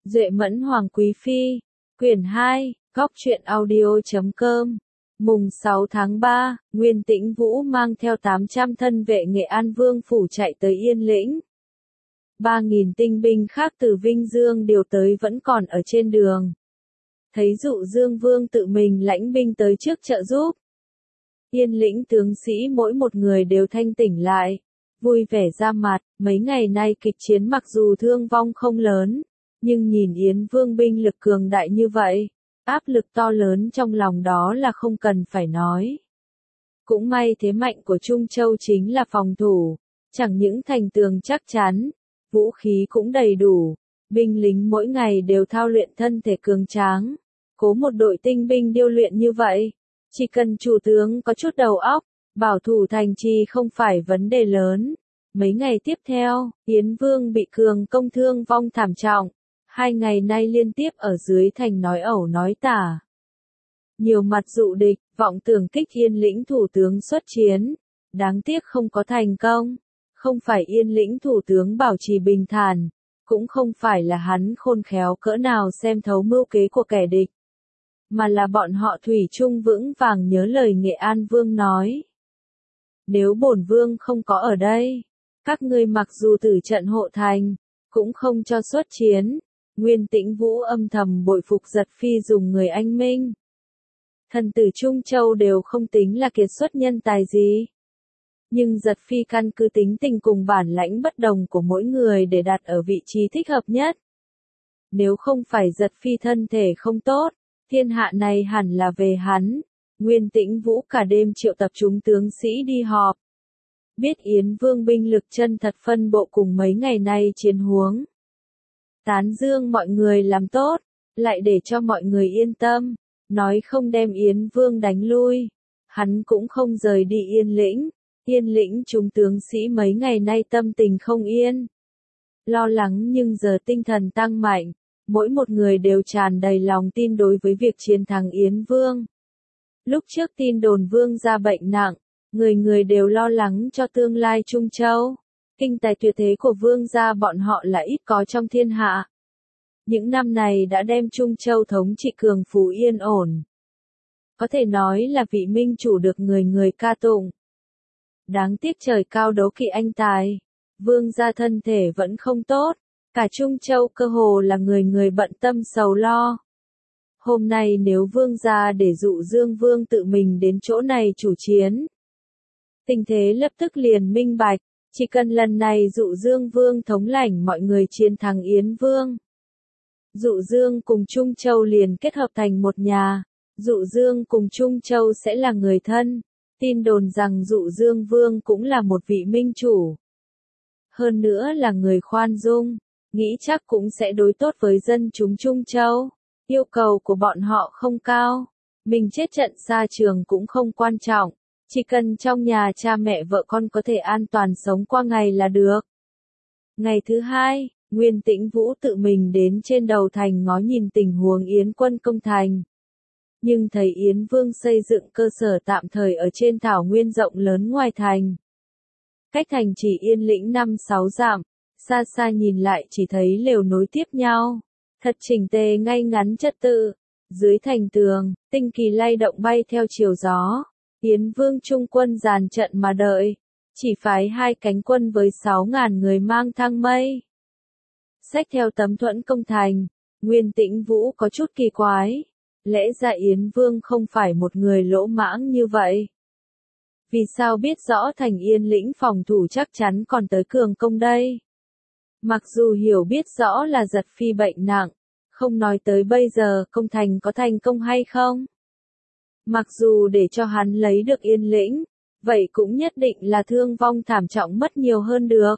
Duệ Mẫn Hoàng Quý Phi, quyển 2, Góc truyện audio.com. Mùng 6 tháng 3, Nguyên Tĩnh Vũ mang theo 800 thân vệ Nghệ An Vương phủ chạy tới Yên Lĩnh. 3.000 tinh binh khác từ Vinh Dương điều tới vẫn còn ở trên đường. Thấy Dụ Dương Vương tự mình lãnh binh tới trước trợ giúp. Yên Lĩnh tướng sĩ mỗi một người đều thanh tỉnh lại, vui vẻ ra mặt. Mấy ngày nay kịch chiến mặc dù thương vong không lớn, nhưng nhìn Yến Vương binh lực cường đại như vậy, áp lực to lớn trong lòng đó là không cần phải nói. Cũng may thế mạnh của Trung Châu chính là phòng thủ, chẳng những thành tường chắc chắn, vũ khí cũng đầy đủ, binh lính mỗi ngày đều thao luyện thân thể cường tráng. Cố một đội tinh binh điêu luyện như vậy, chỉ cần chủ tướng có chút đầu óc, bảo thủ thành trì không phải vấn đề lớn. Mấy ngày tiếp theo, Yến Vương bị cường công thương vong thảm trọng, 2 ngày nay liên tiếp ở dưới thành nói ẩu nói tả. Nhiều mặt dụ địch, vọng tưởng kích Yên Lĩnh thủ tướng xuất chiến, đáng tiếc không có thành công. Không phải Yên Lĩnh thủ tướng bảo trì bình thản, cũng không phải là hắn khôn khéo cỡ nào xem thấu mưu kế của kẻ địch, mà là bọn họ thủy chung vững vàng nhớ lời Nghệ An Vương nói. Nếu bổn vương không có ở đây, các ngươi mặc dù tử trận hộ thành, cũng không cho xuất chiến. Nguyên Tĩnh Vũ âm thầm bội phục Giật Phi dùng người anh minh. Thần tử Trung Châu đều không tính là kiệt xuất nhân tài gì. Nhưng Giật Phi căn cứ tính tình cùng bản lãnh bất đồng của mỗi người để đặt ở vị trí thích hợp nhất. Nếu không phải Giật Phi thân thể không tốt, thiên hạ này hẳn là về hắn. Nguyên Tĩnh Vũ cả đêm triệu tập chúng tướng sĩ đi họp. Biết Yến Vương binh lực chân thật phân bộ cùng mấy ngày nay chiến huống. Tán dương mọi người làm tốt, lại để cho mọi người yên tâm, nói không đem Yến Vương đánh lui. Hắn cũng không rời đi Yên Lĩnh. Yên Lĩnh chúng tướng sĩ mấy ngày nay tâm tình không yên. Lo lắng nhưng giờ tinh thần tăng mạnh, mỗi một người đều tràn đầy lòng tin đối với việc chiến thắng Yến Vương. Lúc trước tin đồn Vương gia bệnh nặng, người người đều lo lắng cho tương lai Trung Châu. Kinh tài tuyệt thế của Vương gia bọn họ là ít có trong thiên hạ. Những năm này đã đem Trung Châu thống trị cường phú yên ổn. Có thể nói là vị minh chủ được người người ca tụng. Đáng tiếc trời cao đấu kỵ anh tài. Vương gia thân thể vẫn không tốt. Cả Trung Châu cơ hồ là người người bận tâm sầu lo. Hôm nay nếu Vương gia để Dụ Dương Vương tự mình đến chỗ này chủ chiến, tình thế lập tức liền minh bạch. Chỉ cần lần này Dụ Dương Vương thống lãnh mọi người chiến thắng Yến Vương, Dụ Dương cùng Trung Châu liền kết hợp thành một nhà. Dụ Dương cùng Trung Châu sẽ là người thân. Tin đồn rằng Dụ Dương Vương cũng là một vị minh chủ. Hơn nữa là người khoan dung, nghĩ chắc cũng sẽ đối tốt với dân chúng Trung Châu. Yêu cầu của bọn họ không cao, mình chết trận xa trường cũng không quan trọng. Chỉ cần trong nhà cha mẹ vợ con có thể an toàn sống qua ngày là được. Ngày thứ hai, Nguyên Tĩnh Vũ tự mình đến trên đầu thành ngó nhìn tình huống Yến quân công thành. Nhưng thấy Yến Vương xây dựng cơ sở tạm thời ở trên thảo nguyên rộng lớn ngoài thành. Cách thành chỉ Yên Lĩnh 5-6 dặm, xa xa nhìn lại chỉ thấy lều nối tiếp nhau. Thật chỉnh tề ngay ngắn trật tự. Dưới thành tường, tinh kỳ lay động bay theo chiều gió. Yến Vương trung quân dàn trận mà đợi. Chỉ phái 2 cánh quân với 6.000 người mang thang mây. Xách theo tấm thuẫn công thành, Nguyên Tĩnh Vũ có chút kỳ quái. Lẽ ra Yến Vương không phải một người lỗ mãng như vậy. Vì sao biết rõ thành Yên Lĩnh phòng thủ chắc chắn còn tới cường công đây? Mặc dù hiểu biết rõ là Giật Phi bệnh nặng, không nói tới bây giờ công thành có thành công hay không. Mặc dù để cho hắn lấy được Yên Lĩnh, vậy cũng nhất định là thương vong thảm trọng mất nhiều hơn được.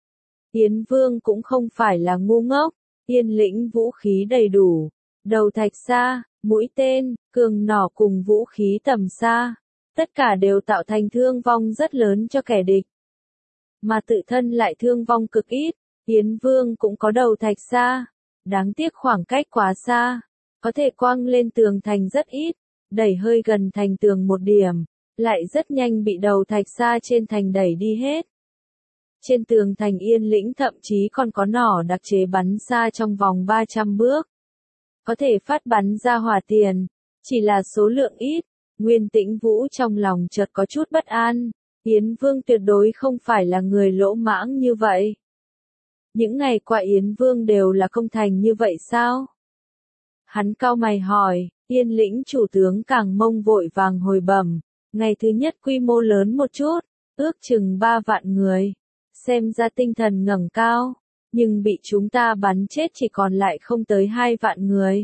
Yến Vương cũng không phải là ngu ngốc, Yên Lĩnh vũ khí đầy đủ, đầu thạch xa, mũi tên, cường nỏ cùng vũ khí tầm xa, tất cả đều tạo thành thương vong rất lớn cho kẻ địch. Mà tự thân lại thương vong cực ít, Yến Vương cũng có đầu thạch xa, đáng tiếc khoảng cách quá xa, có thể quăng lên tường thành rất ít, đẩy hơi gần thành tường một điểm, lại rất nhanh bị đầu thạch xa trên thành đẩy đi hết. Trên tường thành Yên Lĩnh thậm chí còn có nỏ đặc chế bắn xa trong vòng 300 bước. Có thể phát bắn ra hỏa tiền, chỉ là số lượng ít. Nguyên Tĩnh Vũ trong lòng chợt có chút bất an, Yến Vương tuyệt đối không phải là người lỗ mãng như vậy. Những ngày qua Yến Vương đều là công thành như vậy sao? Hắn cau mày hỏi, Yên Lĩnh chủ tướng Càng Mông vội vàng hồi bẩm, ngày thứ nhất quy mô lớn một chút, ước chừng 3 vạn người, xem ra tinh thần ngẩng cao, nhưng bị chúng ta bắn chết chỉ còn lại không tới 2 vạn người.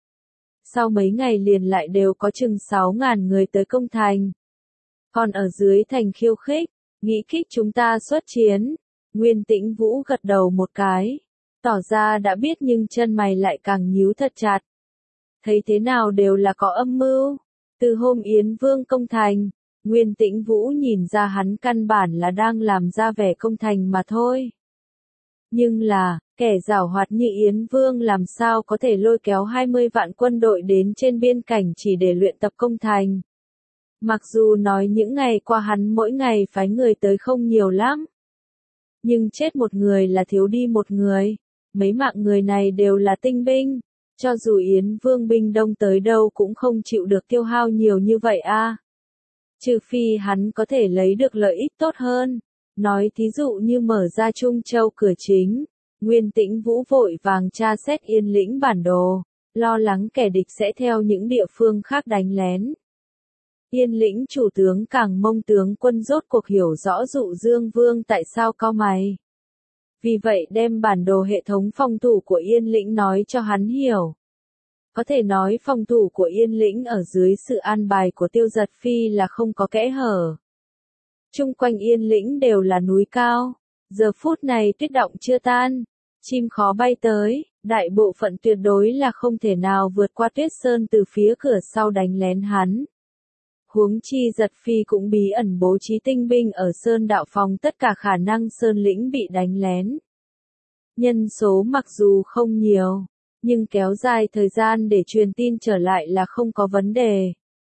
Sau mấy ngày liền lại đều có chừng 6.000 người tới công thành. Còn ở dưới thành khiêu khích, nghĩ khích chúng ta xuất chiến. Nguyên Tĩnh Vũ gật đầu một cái, tỏ ra đã biết nhưng chân mày lại càng nhíu thật chặt. Thấy thế nào đều là có âm mưu. Từ hôm Yến Vương công thành, Nguyên Tĩnh Vũ nhìn ra hắn căn bản là đang làm ra vẻ công thành mà thôi. Nhưng là, kẻ giảo hoạt như Yến Vương làm sao có thể lôi kéo 20 vạn quân đội đến trên biên cảnh chỉ để luyện tập công thành. Mặc dù nói những ngày qua hắn mỗi ngày phái người tới không nhiều lắm. Nhưng chết một người là thiếu đi một người. Mấy mạng người này đều là tinh binh. Cho dù Yến Vương binh đông tới đâu cũng không chịu được tiêu hao nhiều như vậy a. Trừ phi hắn có thể lấy được lợi ích tốt hơn. Nói thí dụ như mở ra Trung Châu cửa chính. Nguyên Tĩnh Vũ vội vàng tra xét Yên Lĩnh bản đồ. Lo lắng kẻ địch sẽ theo những địa phương khác đánh lén. Yên Lĩnh chủ tướng Càng Mông tướng quân rốt cuộc hiểu rõ Dụ Dương Vương tại sao cau mày. Vì vậy đem bản đồ hệ thống phòng thủ của Yên Lĩnh nói cho hắn hiểu. Có thể nói phòng thủ của Yên Lĩnh ở dưới sự an bài của Tiêu Giật Phi là không có kẽ hở. Chung quanh Yên Lĩnh đều là núi cao. Giờ phút này tuyết động chưa tan. Chim khó bay tới, đại bộ phận tuyệt đối là không thể nào vượt qua tuyết sơn từ phía cửa sau đánh lén hắn. Huống chi Giật Phi cũng bí ẩn bố trí tinh binh ở Sơn Đạo phòng tất cả khả năng Sơn Lĩnh bị đánh lén. Nhân số mặc dù không nhiều, nhưng kéo dài thời gian để truyền tin trở lại là không có vấn đề.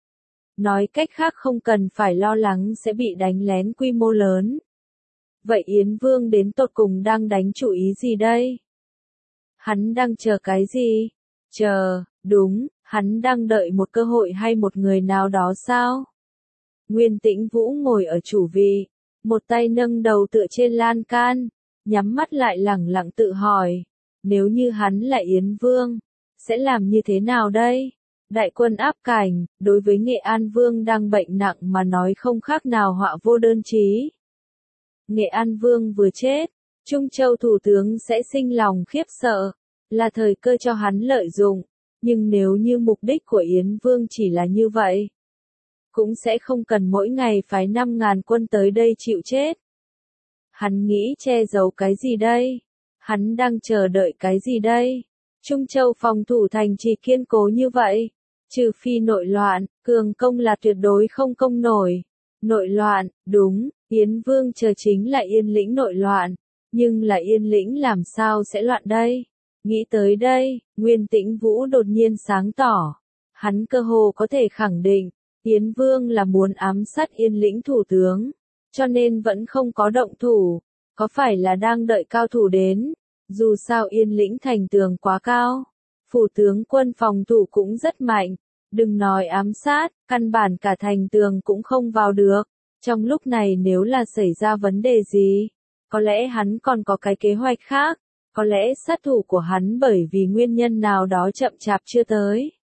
Nói cách khác không cần phải lo lắng sẽ bị đánh lén quy mô lớn. Vậy Yến Vương đến tột cùng đang đánh chủ ý gì đây? Hắn đang chờ cái gì? Chờ, đúng, hắn đang đợi một cơ hội hay một người nào đó sao? Nguyên Tĩnh Vũ ngồi ở chủ vị, một tay nâng đầu tựa trên lan can, nhắm mắt lại lẳng lặng tự hỏi, nếu như hắn là Yến Vương, sẽ làm như thế nào đây? Đại quân áp cảnh, đối với Nghệ An Vương đang bệnh nặng mà nói không khác nào họa vô đơn chí. Nghệ An Vương vừa chết, Trung Châu thủ tướng sẽ sinh lòng khiếp sợ, là thời cơ cho hắn lợi dụng, nhưng nếu như mục đích của Yến Vương chỉ là như vậy, cũng sẽ không cần mỗi ngày phái 5.000 quân tới đây chịu chết. Hắn nghĩ che giấu cái gì đây? Hắn đang chờ đợi cái gì đây? Trung Châu phòng thủ thành trì kiên cố như vậy, trừ phi nội loạn, cường công là tuyệt đối không công nổi. Nội loạn, đúng, Yến Vương chờ chính là Yên Lĩnh nội loạn, nhưng là Yên Lĩnh làm sao sẽ loạn đây? Nghĩ tới đây, Nguyên Tĩnh Vũ đột nhiên sáng tỏ. Hắn cơ hồ có thể khẳng định, Yến Vương là muốn ám sát Yên Lĩnh thủ tướng, cho nên vẫn không có động thủ, có phải là đang đợi cao thủ đến? Dù sao Yên Lĩnh thành tường quá cao, phủ tướng quân phòng thủ cũng rất mạnh, đừng nói ám sát, căn bản cả thành tường cũng không vào được. Trong lúc này nếu là xảy ra vấn đề gì, có lẽ hắn còn có cái kế hoạch khác, có lẽ sát thủ của hắn bởi vì nguyên nhân nào đó chậm chạp chưa tới.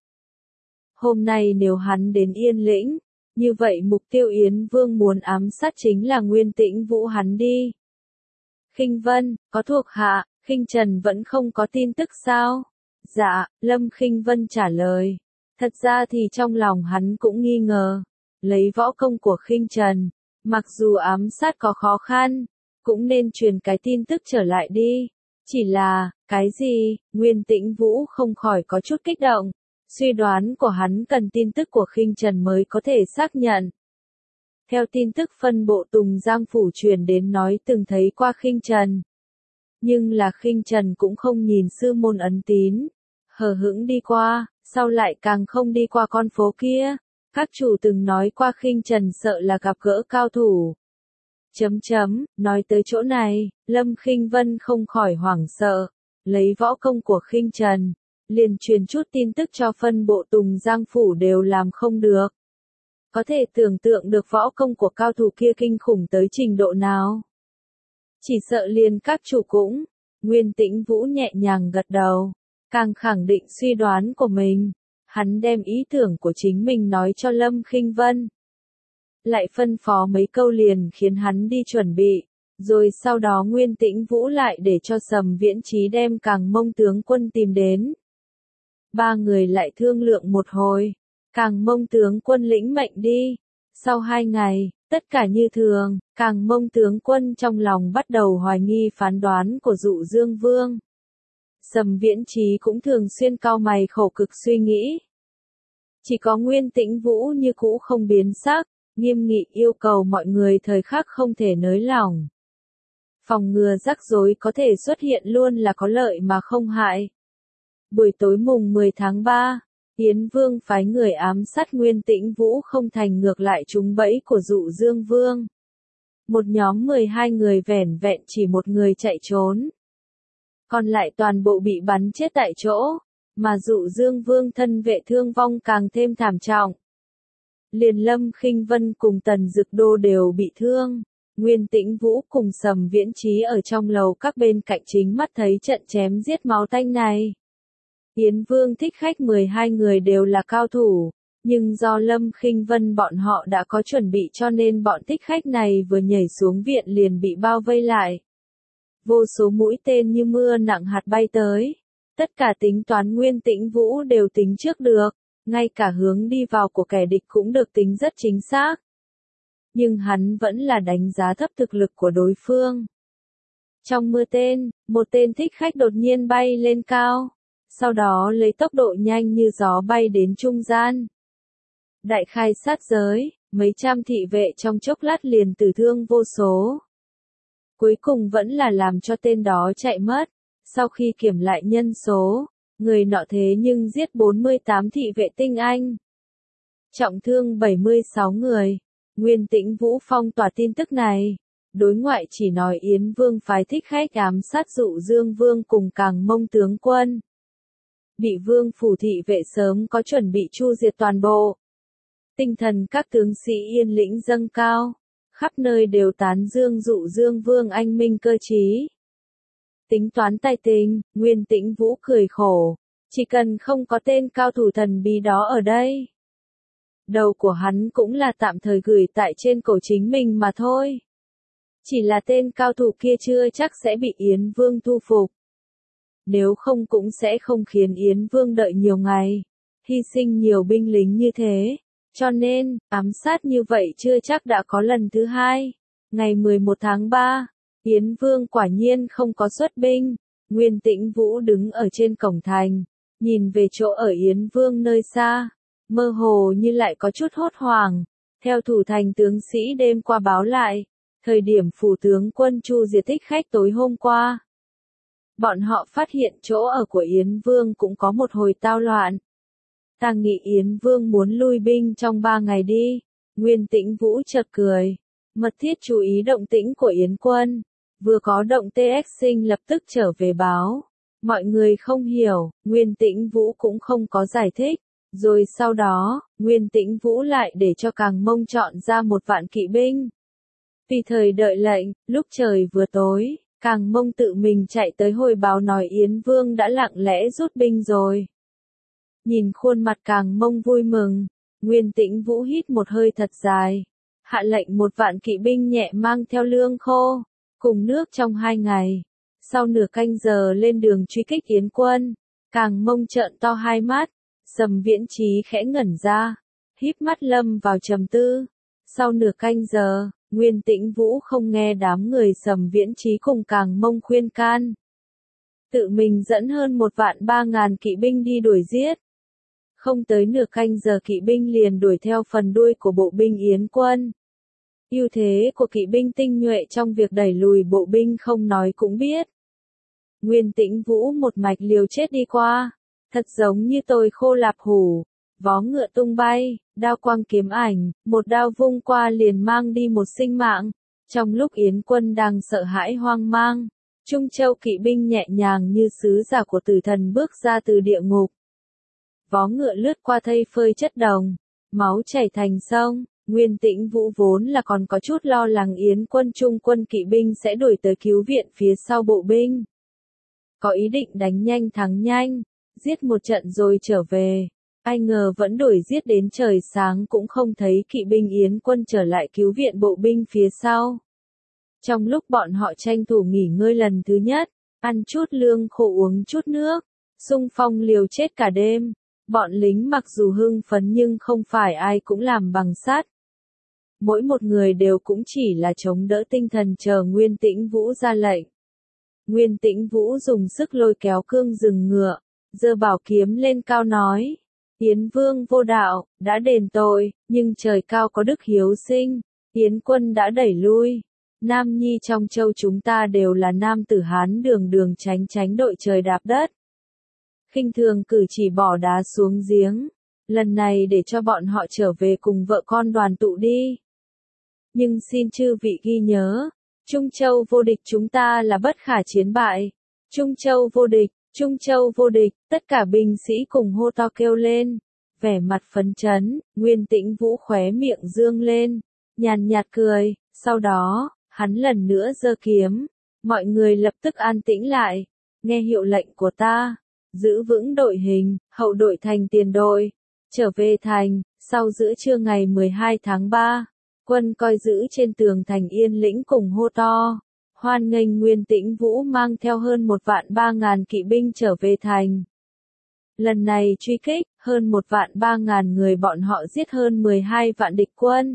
Hôm nay nếu hắn đến Yên Lĩnh, như vậy mục tiêu Yến Vương muốn ám sát chính là Nguyên Tĩnh Vũ hắn đi. Khinh Vân, có thuộc hạ, Khinh Trần vẫn không có tin tức sao? Dạ, Lâm Khinh Vân trả lời. Thật ra thì trong lòng hắn cũng nghi ngờ. Lấy võ công của Khinh Trần, mặc dù ám sát có khó khăn, cũng nên truyền cái tin tức trở lại đi. Chỉ là, cái gì? Nguyên Tĩnh Vũ không khỏi có chút kích động. Suy đoán của hắn cần tin tức của Khinh Trần mới có thể xác nhận. Theo tin tức phân bộ Tùng Giang phủ truyền đến nói từng thấy qua Khinh Trần. Nhưng là Khinh Trần cũng không nhìn sư môn ấn tín, hờ hững đi qua, sau lại càng không đi qua con phố kia. Các chủ từng nói qua Khinh Trần sợ là gặp gỡ cao thủ. Nói tới chỗ này, Lâm Khinh Vân không khỏi hoảng sợ, lấy võ công của Khinh Trần, liền truyền chút tin tức cho phân bộ Tùng Giang phủ đều làm không được. Có thể tưởng tượng được võ công của cao thủ kia kinh khủng tới trình độ nào. Chỉ sợ liền các chủ cũng, Nguyên Tĩnh Vũ nhẹ nhàng gật đầu, càng khẳng định suy đoán của mình. Hắn đem ý tưởng của chính mình nói cho Lâm Khinh Vân. Lại phân phó mấy câu liền khiến hắn đi chuẩn bị, rồi sau đó Nguyên Tĩnh Vũ lại để cho Sầm Viễn Chí đem Càng Mông tướng quân tìm đến. Ba người lại thương lượng một hồi, Càng Mông tướng quân lĩnh mệnh đi. Sau 2 ngày, tất cả như thường, Càng Mông tướng quân trong lòng bắt đầu hoài nghi phán đoán của Dụ Dương Vương. Sầm Viễn Chí cũng thường xuyên cau mày khổ cực suy nghĩ. Chỉ có Nguyên Tĩnh Vũ như cũ không biến sắc, nghiêm nghị yêu cầu mọi người thời khắc không thể nới lỏng. Phòng ngừa rắc rối có thể xuất hiện luôn là có lợi mà không hại. Buổi tối mùng 10 tháng 3, Yến Vương phái người ám sát Nguyên Tĩnh Vũ không thành ngược lại trúng bẫy của Dụ Dương Vương. Một nhóm 12 người vẻn vẹn chỉ một người chạy trốn. Còn lại toàn bộ bị bắn chết tại chỗ, mà Dụ Dương Vương thân vệ thương vong càng thêm thảm trọng. Liền Lâm Khinh Vân cùng Tần Dực Đô đều bị thương. Nguyên Tĩnh Vũ cùng Sầm Viễn Chí ở trong lầu các bên cạnh chính mắt thấy trận chém giết máu tanh này. Yến Vương thích khách 12 người đều là cao thủ, nhưng do Lâm Khinh Vân bọn họ đã có chuẩn bị cho nên bọn thích khách này vừa nhảy xuống viện liền bị bao vây lại. Vô số mũi tên như mưa nặng hạt bay tới. Tất cả tính toán Nguyên Tĩnh Vũ đều tính trước được, ngay cả hướng đi vào của kẻ địch cũng được tính rất chính xác. Nhưng hắn vẫn là đánh giá thấp thực lực của đối phương. Trong mưa tên, một tên thích khách đột nhiên bay lên cao, sau đó lấy tốc độ nhanh như gió bay đến trung gian. Đại khai sát giới, mấy trăm thị vệ trong chốc lát liền tử thương vô số. Cuối cùng vẫn là làm cho tên đó chạy mất. Sau khi kiểm lại nhân số, người nọ thế nhưng giết 48 thị vệ tinh anh. Trọng thương 76 người. Nguyên Tĩnh Vũ phong tỏa tin tức này. Đối ngoại chỉ nói Yến Vương phái thích khách ám sát Dụ Dương Vương cùng Càng Mông tướng quân. Bị Vương phủ thị vệ sớm có chuẩn bị chu diệt toàn bộ. Tinh thần các tướng sĩ yên lĩnh dâng cao. Khắp nơi đều tán dương Dụ Dương Vương anh minh cơ trí. Tính toán tài tình, Nguyên Tĩnh Vũ cười khổ. Chỉ cần không có tên cao thủ thần bí đó ở đây. Đầu của hắn cũng là tạm thời gửi tại trên cổ chính mình mà thôi. Chỉ là tên cao thủ kia chưa chắc sẽ bị Yến Vương thu phục. Nếu không cũng sẽ không khiến Yến Vương đợi nhiều ngày. Hy sinh nhiều binh lính như thế. Cho nên, ám sát như vậy chưa chắc đã có lần thứ hai. Ngày 11 tháng 3. Yến Vương quả nhiên không có xuất binh. Nguyên Tĩnh Vũ đứng ở trên cổng thành, nhìn về chỗ ở Yến Vương nơi xa, mơ hồ như lại có chút hốt hoảng. Theo thủ thành tướng sĩ đêm qua báo lại, thời điểm phủ tướng quân chu diệt thích khách tối hôm qua, bọn họ phát hiện chỗ ở của Yến Vương cũng có một hồi tao loạn. Ta nghĩ Yến Vương muốn lui binh trong 3 ngày đi. Nguyên Tĩnh Vũ chợt cười, mật thiết chú ý động tĩnh của Yến quân. Vừa có động TX sinh lập tức trở về báo. Mọi người không hiểu, Nguyên Tĩnh Vũ cũng không có giải thích. Rồi sau đó, Nguyên Tĩnh Vũ lại để cho Càng Mông chọn ra 1 vạn kỵ binh. Vì thời đợi lệnh, lúc trời vừa tối, Càng Mông tự mình chạy tới hồi báo nói Yến Vương đã lặng lẽ rút binh rồi. Nhìn khuôn mặt Càng Mông vui mừng, Nguyên Tĩnh Vũ hít một hơi thật dài. Hạ lệnh 1 vạn kỵ binh nhẹ mang theo lương khô, cùng nước trong 2 ngày. Sau nửa canh giờ lên đường truy kích Yến quân, Càng Mông trợn to hai mắt, Sầm Viễn Chí khẽ ngẩn ra, híp mắt lâm vào trầm tư. Sau nửa canh giờ, Nguyên Tĩnh Vũ không nghe đám người Sầm Viễn Chí cùng Càng Mông khuyên can. Tự mình dẫn hơn 1.300.000 kỵ binh đi đuổi giết. Không tới nửa canh giờ kỵ binh liền đuổi theo phần đuôi của bộ binh Yến quân. Ưu thế của kỵ binh tinh nhuệ trong việc đẩy lùi bộ binh không nói cũng biết. Nguyên Tĩnh Vũ một mạch liều chết đi qua, thật giống như tôi khô lạp hủ, vó ngựa tung bay, đao quang kiếm ảnh, một đao vung qua liền mang đi một sinh mạng, Trong lúc Yến Quân đang sợ hãi hoang mang, Trung Châu kỵ binh nhẹ nhàng như sứ giả của tử thần bước ra từ địa ngục. Vó ngựa lướt qua thây phơi chất đồng, máu chảy thành sông. Nguyên Tĩnh Vũ vốn là còn có chút lo lắng Yến Quân trung quân kỵ binh sẽ đuổi tới cứu viện phía sau bộ binh. Có ý định đánh nhanh thắng nhanh, giết một trận rồi trở về. Ai ngờ vẫn đuổi giết đến trời sáng cũng không thấy kỵ binh Yến Quân trở lại cứu viện bộ binh phía sau. Trong lúc bọn họ tranh thủ nghỉ ngơi lần thứ nhất, ăn chút lương khô uống chút nước, xung phong liều chết cả đêm, bọn lính mặc dù hưng phấn nhưng không phải ai cũng làm bằng sắt. Mỗi một người đều cũng chỉ là chống đỡ tinh thần chờ Nguyên Tĩnh Vũ ra lệnh. Nguyên Tĩnh Vũ dùng sức lôi kéo cương dừng ngựa, giơ bảo kiếm lên cao nói: Yến Vương vô đạo, đã đền tội, nhưng trời cao có đức hiếu sinh, Yến Quân đã đẩy lui. Nam nhi trong châu chúng ta đều là nam tử Hán, đường đường tránh tránh đội trời đạp đất. Khinh thường cử chỉ bỏ đá xuống giếng, lần này để cho bọn họ trở về cùng vợ con đoàn tụ đi. Nhưng xin chư vị ghi nhớ, Trung Châu vô địch chúng ta là bất khả chiến bại. Trung Châu vô địch, Trung Châu vô địch, tất cả binh sĩ cùng hô to kêu lên. Vẻ mặt phấn chấn, Nguyên Tĩnh Vũ khóe miệng dương lên, nhàn nhạt cười, sau đó, hắn lần nữa giơ kiếm. Mọi người lập tức an tĩnh lại, nghe hiệu lệnh của ta, giữ vững đội hình, hậu đội thành tiền đội, trở về thành, sau giữa trưa ngày 12 tháng 3. Quân coi giữ trên tường thành Yên Lĩnh cùng hô to, hoan nghênh Nguyên Tĩnh Vũ mang theo hơn 1.300.000 kỵ binh trở về thành. Lần này truy kích, hơn 1.300.000 người bọn họ giết hơn 12 vạn địch quân.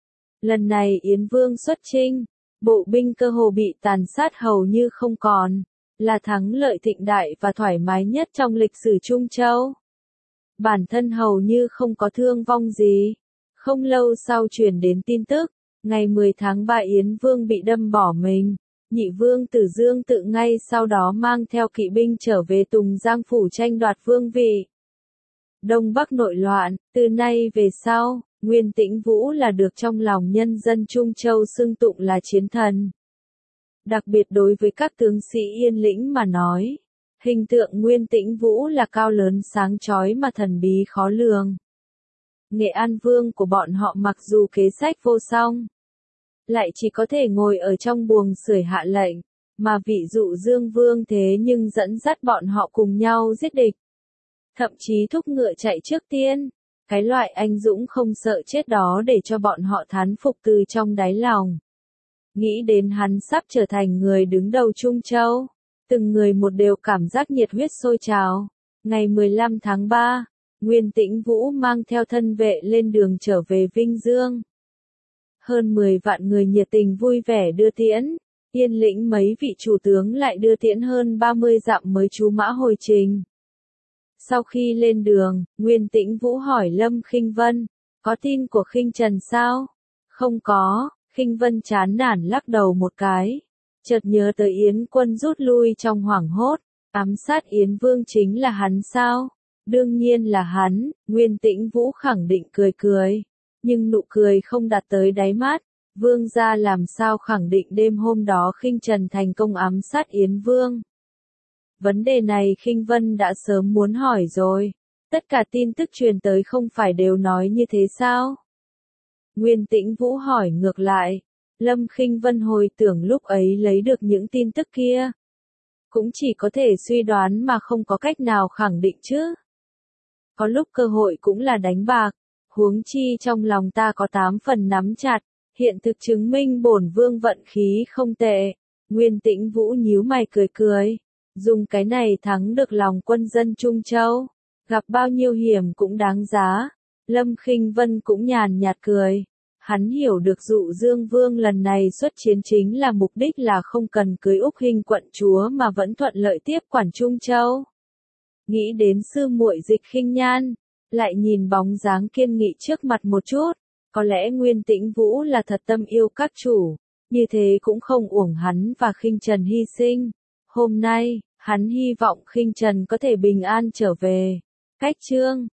Lần này Yến Vương xuất chinh, bộ binh cơ hồ bị tàn sát hầu như không còn, là thắng lợi thịnh đại và thoải mái nhất trong lịch sử Trung Châu. Bản thân hầu như không có thương vong gì. Không lâu sau truyền đến tin tức, ngày 10 tháng 3 Yến Vương bị đâm bỏ mình, Nhị Vương Tử Dương Tự ngay sau đó mang theo kỵ binh trở về Tùng Giang Phủ tranh đoạt vương vị. Đông Bắc nội loạn, từ nay về sau, Nguyên Tĩnh Vũ là được trong lòng nhân dân Trung Châu xưng tụng là chiến thần. Đặc biệt đối với các tướng sĩ Yên Lĩnh mà nói, hình tượng Nguyên Tĩnh Vũ là cao lớn sáng chói mà thần bí khó lường. Nghệ An Vương của bọn họ mặc dù kế sách vô song, lại chỉ có thể ngồi ở trong buồng sưởi hạ lệnh, mà vị dụ Dương Vương thế nhưng dẫn dắt bọn họ cùng nhau giết địch. Thậm chí thúc ngựa chạy trước tiên, cái loại anh dũng không sợ chết đó để cho bọn họ thán phục từ trong đáy lòng. Nghĩ đến hắn sắp trở thành người đứng đầu Trung Châu, từng người một đều cảm giác nhiệt huyết sôi trào. Ngày 15 tháng 3, Nguyên Tĩnh Vũ mang theo thân vệ lên đường trở về Vinh Dương. Hơn 10 vạn người nhiệt tình vui vẻ đưa tiễn, Yên Lĩnh mấy vị chủ tướng lại đưa tiễn hơn 30 dặm mới trú mã hồi trình. Sau khi lên đường, Nguyên Tĩnh Vũ hỏi Lâm Khinh Vân, có tin của Khinh Trần sao? Không có, Khinh Vân chán nản lắc đầu một cái. Chợt nhớ tới Yến Quân rút lui trong hoảng hốt, ám sát Yến Vương chính là hắn sao? Đương nhiên là hắn, Nguyên Tĩnh Vũ khẳng định cười cười. Nhưng nụ cười không đạt tới đáy mắt, Vương gia làm sao khẳng định đêm hôm đó Khinh Trần thành công ám sát Yến Vương. Vấn đề này Khinh Vân đã sớm muốn hỏi rồi. Tất cả tin tức truyền tới không phải đều nói như thế sao? Nguyên Tĩnh Vũ hỏi ngược lại. Lâm Khinh Vân hồi tưởng lúc ấy lấy được những tin tức kia. Cũng chỉ có thể suy đoán mà không có cách nào khẳng định chứ. Có lúc cơ hội cũng là đánh bạc. Huống chi trong lòng ta có 8 phần nắm chặt. Hiện thực chứng minh bổn vương vận khí không tệ. Nguyên Tĩnh Vũ nhíu mày cười cười. Dùng cái này thắng được lòng quân dân Trung Châu. Gặp bao nhiêu hiểm cũng đáng giá. Lâm Khinh Vân cũng nhàn nhạt cười. Hắn hiểu được dụ Dương Vương lần này xuất chiến chính là mục đích là không cần cưới Úc Hinh quận chúa mà vẫn thuận lợi tiếp quản Trung Châu. Nghĩ đến sư muội Dịch Khinh Nhan, lại nhìn bóng dáng kiên nghị trước mặt một chút, có lẽ Nguyên Tĩnh Vũ là thật tâm yêu các chủ, như thế cũng không uổng hắn và Khinh Trần hy sinh. Hôm nay, hắn hy vọng Khinh Trần có thể bình an trở về. Cách chương